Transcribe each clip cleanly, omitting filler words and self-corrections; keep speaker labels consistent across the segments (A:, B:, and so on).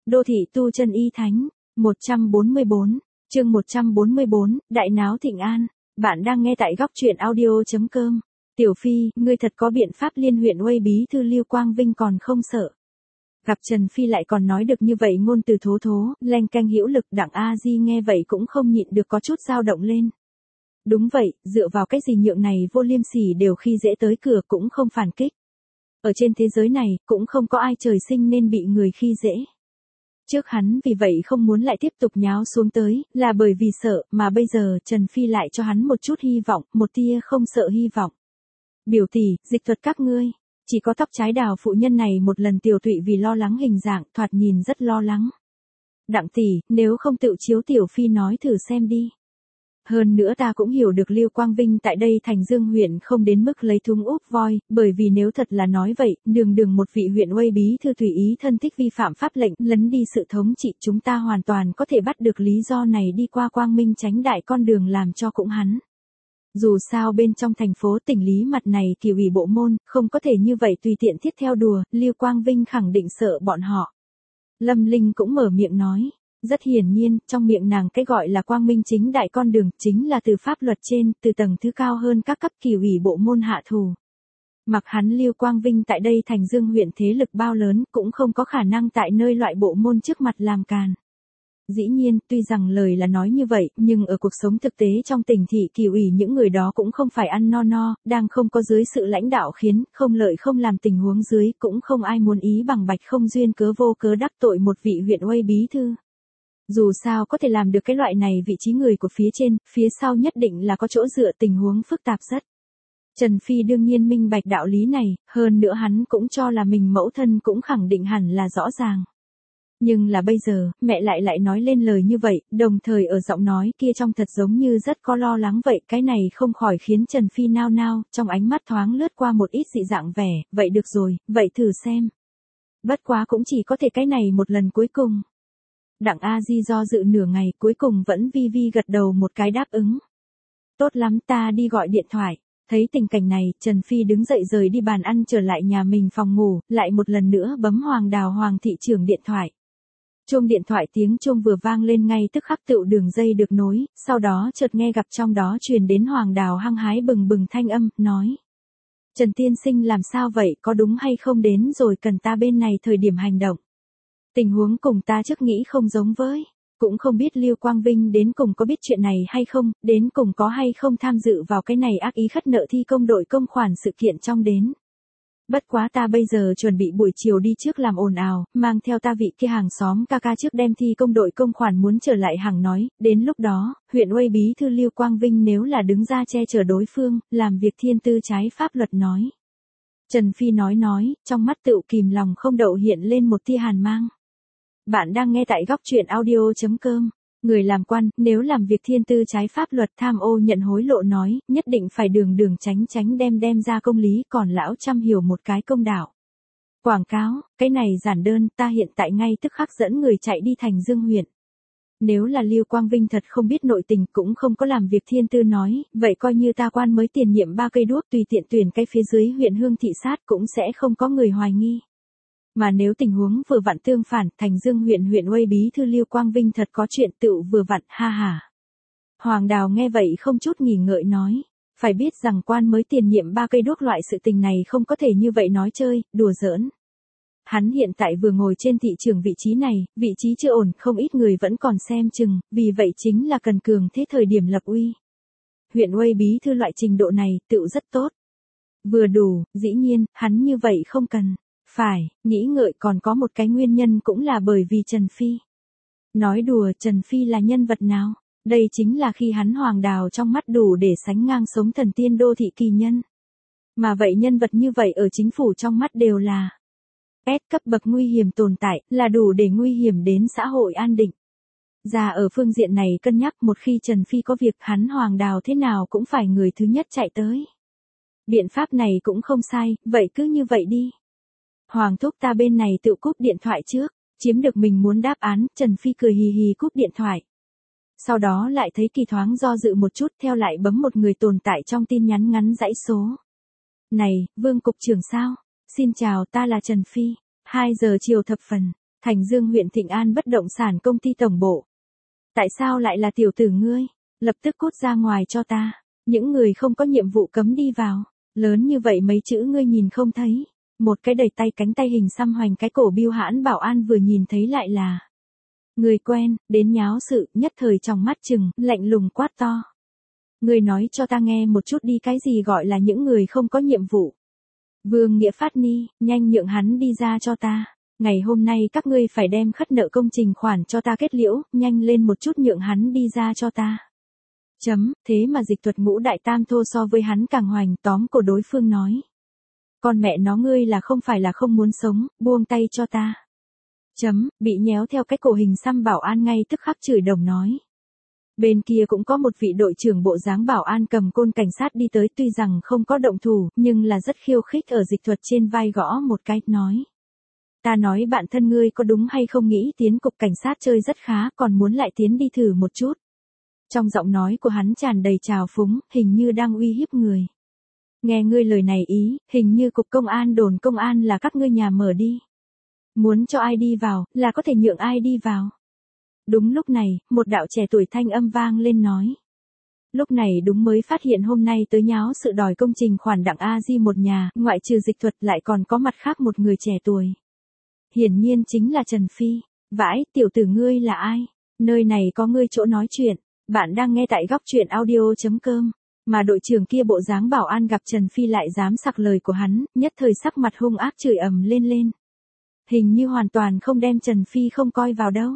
A: Đô thị tu chân y thánh, 144, chương 144, đại náo Thịnh An. Bạn đang nghe tại góc truyện audio.com. Tiểu Phi, ngươi thật có biện pháp liên huyện Uây bí thư Lưu Quang Vinh còn không sợ. Gặp Trần Phi lại còn nói được như vậy ngôn từ thố thố, leng keng hữu lực. Đặng A Di nghe vậy cũng không nhịn được có chút dao động lên. Đúng vậy, dựa vào cái gì nhượng này vô liêm sỉ đều khi dễ tới cửa cũng không phản kích. Ở trên thế giới này, cũng không có ai trời sinh nên bị người khi dễ. Trước hắn vì vậy không muốn lại tiếp tục nháo xuống tới, là bởi vì sợ, mà bây giờ Trần Phi lại cho hắn một chút hy vọng, một tia không sợ hy vọng. Biểu tỷ, dịch thuật các ngươi, chỉ có tóc trái đào phụ nhân này một lần tiểu tụy vì lo lắng hình dạng, thoạt nhìn rất lo lắng. Đặng tỷ, nếu không tự chiếu Tiểu Phi nói thử xem đi. Hơn nữa ta cũng hiểu được Lưu Quang Vinh tại đây Thành Dương huyện không đến mức lấy thúng úp voi, bởi vì nếu thật là nói vậy, đường một vị huyện Uây bí thư tùy ý thân thích vi phạm pháp lệnh, lấn đi sự thống trị, chúng ta hoàn toàn có thể bắt được lý do này đi qua quang minh tránh đại con đường làm cho cũng hắn. Dù sao bên trong thành phố tỉnh Lý mặt này Kỳ ủy bộ môn, không có thể như vậy tùy tiện thiết theo đùa, Lưu Quang Vinh khẳng định sợ bọn họ. Lâm Linh cũng mở miệng nói. Rất hiển nhiên, trong miệng nàng cái gọi là quang minh chính đại con đường, chính là từ pháp luật trên, từ tầng thứ cao hơn các cấp Kỳ ủy bộ môn hạ thủ. Mặc hắn Lưu Quang Vinh tại đây Thành Dương huyện thế lực bao lớn, cũng không có khả năng tại nơi loại bộ môn trước mặt làm càn. Dĩ nhiên, tuy rằng lời là nói như vậy, nhưng ở cuộc sống thực tế trong tỉnh thị Kỳ ủy những người đó cũng không phải ăn no, đang không có dưới sự lãnh đạo khiến, không lợi không làm tình huống dưới, cũng không ai muốn ý bằng bạch không duyên cớ vô cớ đắc tội một vị huyện Uây bí thư. Dù sao có thể làm được cái loại này vị trí người của phía trên, phía sau nhất định là có chỗ dựa tình huống phức tạp rất. Trần Phi đương nhiên minh bạch đạo lý này, hơn nữa hắn cũng cho là mình mẫu thân cũng khẳng định hẳn là rõ ràng. Nhưng là bây giờ, mẹ lại nói lên lời như vậy, đồng thời ở giọng nói kia trong thật giống như rất có lo lắng vậy, cái này không khỏi khiến Trần Phi nao, trong ánh mắt thoáng lướt qua một ít dị dạng vẻ, vậy được rồi, vậy thử xem. Bất quá cũng chỉ có thể cái này một lần cuối cùng. Đặng A Di do dự nửa ngày cuối cùng vẫn vi gật đầu một cái đáp ứng. Tốt lắm ta đi gọi điện thoại. Thấy tình cảnh này, Trần Phi đứng dậy rời đi bàn ăn trở lại nhà mình phòng ngủ, lại một lần nữa bấm Hoàng Đào Hoàng thị trưởng điện thoại. Chuông điện thoại tiếng chuông vừa vang lên ngay tức khắc tựu đường dây được nối, sau đó chợt nghe gặp trong đó truyền đến Hoàng Đào hăng hái bừng thanh âm, nói. Trần tiên sinh làm sao vậy, có đúng hay không đến rồi cần ta bên này thời điểm hành động. Tình huống cùng ta trước nghĩ không giống với, cũng không biết Lưu Quang Vinh đến cùng có biết chuyện này hay không, đến cùng có hay không tham dự vào cái này ác ý khất nợ thi công đội công khoản sự kiện trong đến. Bất quá ta bây giờ chuẩn bị buổi chiều đi trước làm ồn ào, mang theo ta vị kia hàng xóm ca trước đem thi công đội công khoản muốn trở lại hàng nói, đến lúc đó, huyện Uây bí thư Lưu Quang Vinh nếu là đứng ra che chở đối phương, làm việc thiên tư trái pháp luật nói. Trần Phi nói, trong mắt tựu kìm lòng không đậu hiện lên một tia hàn mang. Bạn đang nghe tại góc truyện audio.com. Người làm quan, nếu làm việc thiên tư trái pháp luật tham ô nhận hối lộ nói, nhất định phải đường tránh đem ra công lý, còn lão chăm hiểu một cái công đạo. Quảng cáo, cái này giản đơn, ta hiện tại ngay tức khắc dẫn người chạy đi Thành Dương huyện. Nếu là Lưu Quang Vinh thật không biết nội tình cũng không có làm việc thiên tư nói, vậy coi như ta quan mới tiền nhiệm 3 cây đuốc tùy tiện tuyển cái phía dưới huyện Hương thị sát cũng sẽ không có người hoài nghi. Mà nếu tình huống vừa vặn tương phản, Thành Dương huyện Uây bí thư Lưu Quang Vinh thật có chuyện tựu vừa vặn, ha ha. Hoàng Đào nghe vậy không chút nghỉ ngợi nói, phải biết rằng quan mới tiền nhiệm 3 cây đuốc loại sự tình này không có thể như vậy nói chơi, đùa giỡn. Hắn hiện tại vừa ngồi trên thị trường vị trí này, vị trí chưa ổn, không ít người vẫn còn xem chừng, vì vậy chính là cần cường thế thời điểm lập uy. Huyện Uây bí thư loại trình độ này, tựu rất tốt. Vừa đủ, dĩ nhiên, hắn như vậy không cần. Phải, nghĩ ngợi còn có một cái nguyên nhân cũng là bởi vì Trần Phi. Nói đùa Trần Phi là nhân vật nào? Đây chính là khi hắn Hoàng Đào trong mắt đủ để sánh ngang sống thần tiên đô thị kỳ nhân. Mà vậy nhân vật như vậy ở chính phủ trong mắt đều là S cấp bậc nguy hiểm tồn tại, là đủ để nguy hiểm đến xã hội an định. Ra ở phương diện này cân nhắc một khi Trần Phi có việc hắn Hoàng Đào thế nào cũng phải người thứ nhất chạy tới. Biện pháp này cũng không sai, vậy cứ như vậy đi. Hoàng thúc ta bên này tự cúp điện thoại trước, chiếm được mình muốn đáp án, Trần Phi cười hì cúp điện thoại. Sau đó lại thấy Kỳ thoáng do dự một chút theo lại bấm một người tồn tại trong tin nhắn ngắn dãy số. Này, Vương Cục trưởng sao? Xin chào ta là Trần Phi, 2 giờ chiều thập phần. Thành Dương huyện Thịnh An bất động sản công ty tổng bộ. Tại sao lại là tiểu tử ngươi? Lập tức cút ra ngoài cho ta. Những người không có nhiệm vụ cấm đi vào. Lớn như vậy mấy chữ ngươi nhìn không thấy. Một cái đầy tay cánh tay hình xăm hoành cái cổ Bưu Hãn Bảo An vừa nhìn thấy lại là người quen, đến nháo sự, nhất thời trong mắt chừng, lạnh lùng quát to. Ngươi nói cho ta nghe một chút đi, cái gì gọi là những người không có nhiệm vụ. Vương Nghĩa Phát Ni, nhanh nhượng hắn đi ra cho ta. Ngày hôm nay các ngươi phải đem khất nợ công trình khoản cho ta kết liễu, nhanh lên một chút nhượng hắn đi ra cho ta. Thế mà Dịch Thuật Ngũ đại tam thô so với hắn càng hoành, tóm cổ đối phương nói. Con mẹ nó ngươi là không muốn sống, buông tay cho ta. Bị nhéo theo cái cổ hình xăm Bảo An ngay tức khắc chửi đồng nói. Bên kia cũng có một vị đội trưởng bộ dáng Bảo An cầm côn cảnh sát đi tới, tuy rằng không có động thủ, nhưng là rất khiêu khích ở Dịch Thuật trên vai gõ một cái, nói. Ta nói bạn thân ngươi có đúng hay không, nghĩ tiến cục cảnh sát chơi rất khá, còn muốn lại tiến đi thử một chút. Trong giọng nói của hắn tràn đầy trào phúng, hình như đang uy hiếp người. Nghe ngươi lời này ý, hình như cục công an đồn công an là các ngươi nhà mở đi. Muốn cho ai đi vào, là có thể nhượng ai đi vào. Đúng lúc này, một đạo trẻ tuổi thanh âm vang lên nói. Lúc này đúng mới phát hiện hôm nay tới nháo sự đòi công trình khoản Đặng A Di một nhà, ngoại trừ Dịch Thuật lại còn có mặt khác một người trẻ tuổi. Hiển nhiên chính là Trần Phi. Vãi, tiểu tử ngươi là ai? Nơi này có ngươi chỗ nói chuyện. Bạn đang nghe tại góc truyện audio.com. Mà đội trưởng kia bộ dáng Bảo An gặp Trần Phi lại dám sặc lời của hắn, nhất thời sắc mặt hung ác chửi ầm lên. Hình như hoàn toàn không đem Trần Phi không coi vào đâu.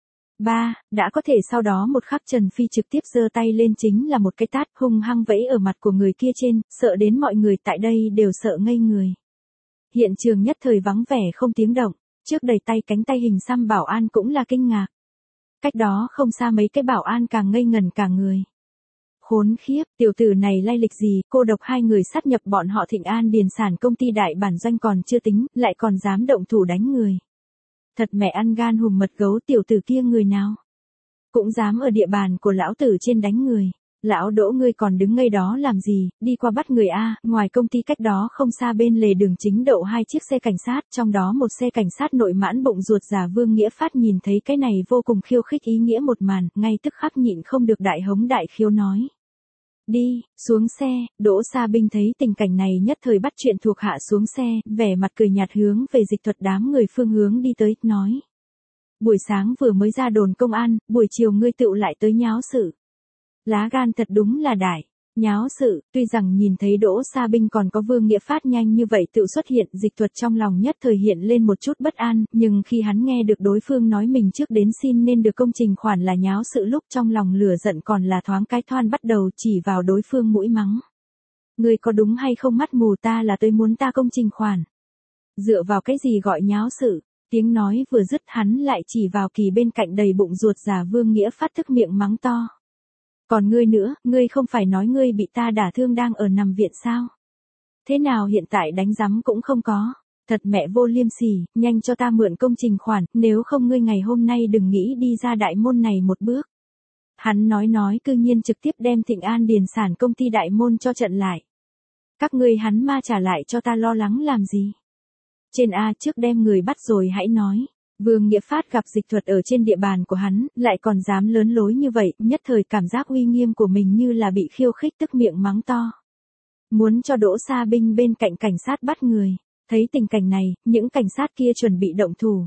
A: Đã có thể sau đó một khắc Trần Phi trực tiếp giơ tay lên chính là một cái tát hung hăng vẫy ở mặt của người kia trên, sợ đến mọi người tại đây đều sợ ngây người. Hiện trường nhất thời vắng vẻ không tiếng động, trước đầy tay cánh tay hình xăm Bảo An cũng là kinh ngạc. Cách đó không xa mấy cái Bảo An càng ngây ngần cả người. Khốn khiếp, tiểu tử này lai lịch gì, cô độc hai người sát nhập bọn họ Thịnh An điền sản công ty đại bản doanh còn chưa tính, lại còn dám động thủ đánh người. Thật mẹ ăn gan hùm mật gấu, tiểu tử kia người nào cũng dám ở địa bàn của lão tử trên đánh người. Lão Đỗ ngươi còn đứng ngây đó làm gì, đi qua bắt người a. Ngoài công ty cách đó không xa bên lề đường chính đậu hai chiếc xe cảnh sát, trong đó một xe cảnh sát nội mãn bụng ruột già Vương Nghĩa Phát nhìn thấy cái này vô cùng khiêu khích ý nghĩa một màn, ngay tức khắc nhịn không được đại hống đại khiếu nói. Đi, xuống xe. Đỗ Sa Binh thấy tình cảnh này nhất thời bắt chuyện thuộc hạ xuống xe, vẻ mặt cười nhạt hướng về Dịch Thuật đám người phương hướng đi tới, nói. Buổi sáng vừa mới ra đồn công an, buổi chiều ngươi tựu lại tới nháo sự. Lá gan thật đúng là đại. Nháo sự, tuy rằng nhìn thấy Đỗ Sa Binh còn có Vương Nghĩa Phát nhanh như vậy tự xuất hiện, Dịch Thuật trong lòng nhất thời hiện lên một chút bất an, nhưng khi hắn nghe được đối phương nói mình trước đến xin nên được công trình khoản là nháo sự lúc trong lòng lửa giận còn là thoáng cái thoan bắt đầu chỉ vào đối phương mũi mắng. Ngươi có đúng hay không mắt mù, ta là tới muốn ta công trình khoản. Dựa vào cái gì gọi nháo sự? Tiếng nói vừa dứt hắn lại chỉ vào Kỳ bên cạnh đầy bụng ruột già Vương Nghĩa Phát tức miệng mắng to. Còn ngươi nữa, ngươi không phải nói ngươi bị ta đả thương đang ở nằm viện sao? Thế nào hiện tại đánh rắm cũng không có? Thật mẹ vô liêm sỉ, nhanh cho ta mượn công trình khoản, nếu không ngươi ngày hôm nay đừng nghĩ đi ra đại môn này một bước. Hắn nói cư nhiên trực tiếp đem Thịnh An điền sản công ty đại môn cho trận lại. Các ngươi hắn ma trả lại cho ta lo lắng làm gì? Trên A trước đem người bắt rồi hãy nói. Vương Nghĩa Phát gặp Dịch Thuật ở trên địa bàn của hắn, lại còn dám lớn lối như vậy, nhất thời cảm giác uy nghiêm của mình như là bị khiêu khích tức miệng mắng to. Muốn cho Đỗ Sa Binh bên cạnh cảnh sát bắt người. Thấy tình cảnh này, những cảnh sát kia chuẩn bị động thủ.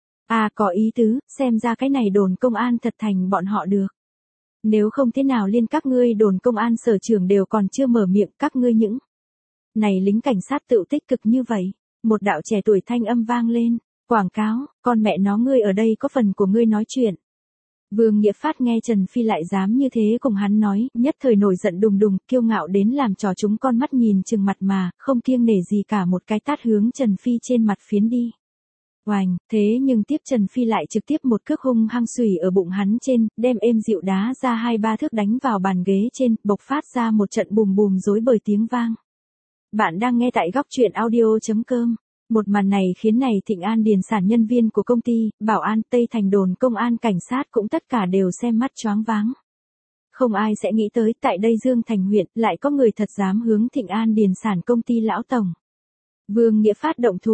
A: Có ý tứ, xem ra cái này đồn công an thật thành bọn họ được. Nếu không thế nào liên các ngươi đồn công an sở trưởng đều còn chưa mở miệng, các ngươi những này lính cảnh sát tự tích cực như vậy. Một đạo trẻ tuổi thanh âm vang lên. Quảng cáo, con mẹ nó ngươi ở đây có phần của ngươi nói chuyện. Vương Nghĩa Phát nghe Trần Phi lại dám như thế cùng hắn nói, nhất thời nổi giận đùng đùng, kiêu ngạo đến làm trò chúng con mắt nhìn chừng mặt mà, không kiêng nể gì cả một cái tát hướng Trần Phi trên mặt phiến đi. Oành, thế nhưng tiếp Trần Phi lại trực tiếp một cước hung hăng xùy ở bụng hắn trên, đem êm dịu đá ra 2-3 thước đánh vào bàn ghế trên, bộc phát ra một trận bùm bùm rối bời tiếng vang. Bạn đang nghe tại góc truyện audio.com. Một màn này khiến này Thịnh An điền sản nhân viên của công ty, Bảo An, Tây Thành đồn công an cảnh sát cũng tất cả đều xem mắt choáng váng. Không ai sẽ nghĩ tới tại đây Dương Thành huyện lại có người thật dám hướng Thịnh An điền sản công ty lão tổng. Vương Nghĩa Phát động thủ,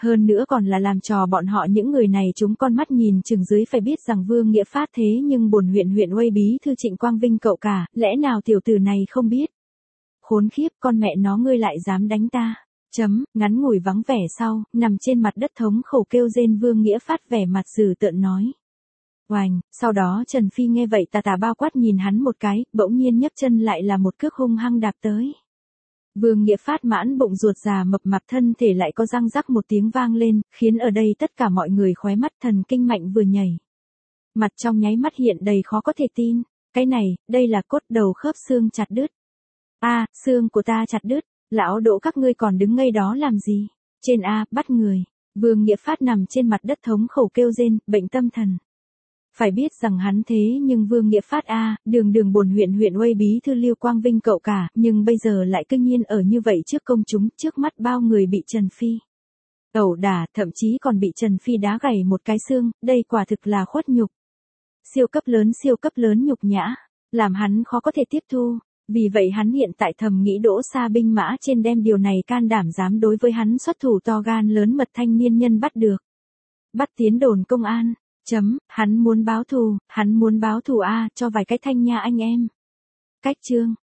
A: Hơn nữa còn là làm trò bọn họ những người này chúng con mắt nhìn chừng dưới, phải biết rằng Vương Nghĩa Phát thế nhưng bổn huyện Uây bí thư Trịnh Quang Vinh cậu cả, lẽ nào tiểu tử này không biết? Khốn khiếp, con mẹ nó ngươi lại dám đánh ta. Ngắn ngủi vắng vẻ sau, nằm trên mặt đất thống khổ kêu rên Vương Nghĩa Phát vẻ mặt dữ tợn nói. Oành, sau đó Trần Phi nghe vậy tà tà bao quát nhìn hắn một cái, bỗng nhiên nhấc chân lại là một cước hung hăng đạp tới. Vương Nghĩa Phát mãn bụng ruột già mập mạp thân thể lại có răng rắc một tiếng vang lên, khiến ở đây tất cả mọi người khóe mắt thần kinh mạnh vừa nhảy. Mặt trong nháy mắt hiện đầy khó có thể tin, cái này, đây là cốt đầu khớp xương chặt đứt. A, xương của ta chặt đứt, lão Đỗ các ngươi còn đứng ngây đó làm gì? Trên A, bắt người. Vương Nghĩa Phát nằm trên mặt đất thống khổ kêu rên, bệnh tâm thần. Phải biết rằng hắn thế nhưng Vương Nghĩa Phát đường bổn huyện Uây bí thư Lưu Quang Vinh cậu cả, nhưng bây giờ lại kinh nhiên ở như vậy trước công chúng, trước mắt bao người bị Trần Phi ẩu đả, thậm chí còn bị Trần Phi đá gãy một cái xương, đây quả thực là khuất nhục. Siêu cấp lớn nhục nhã, làm hắn khó có thể tiếp thu, vì vậy hắn hiện tại thầm nghĩ Đỗ Sa binh mã trên đem điều này can đảm dám đối với hắn xuất thủ to gan lớn mật thanh niên nhân bắt được. Bắt tiến đồn công an. Hắn muốn báo thù cho vài cái thanh nha anh em. Cách chương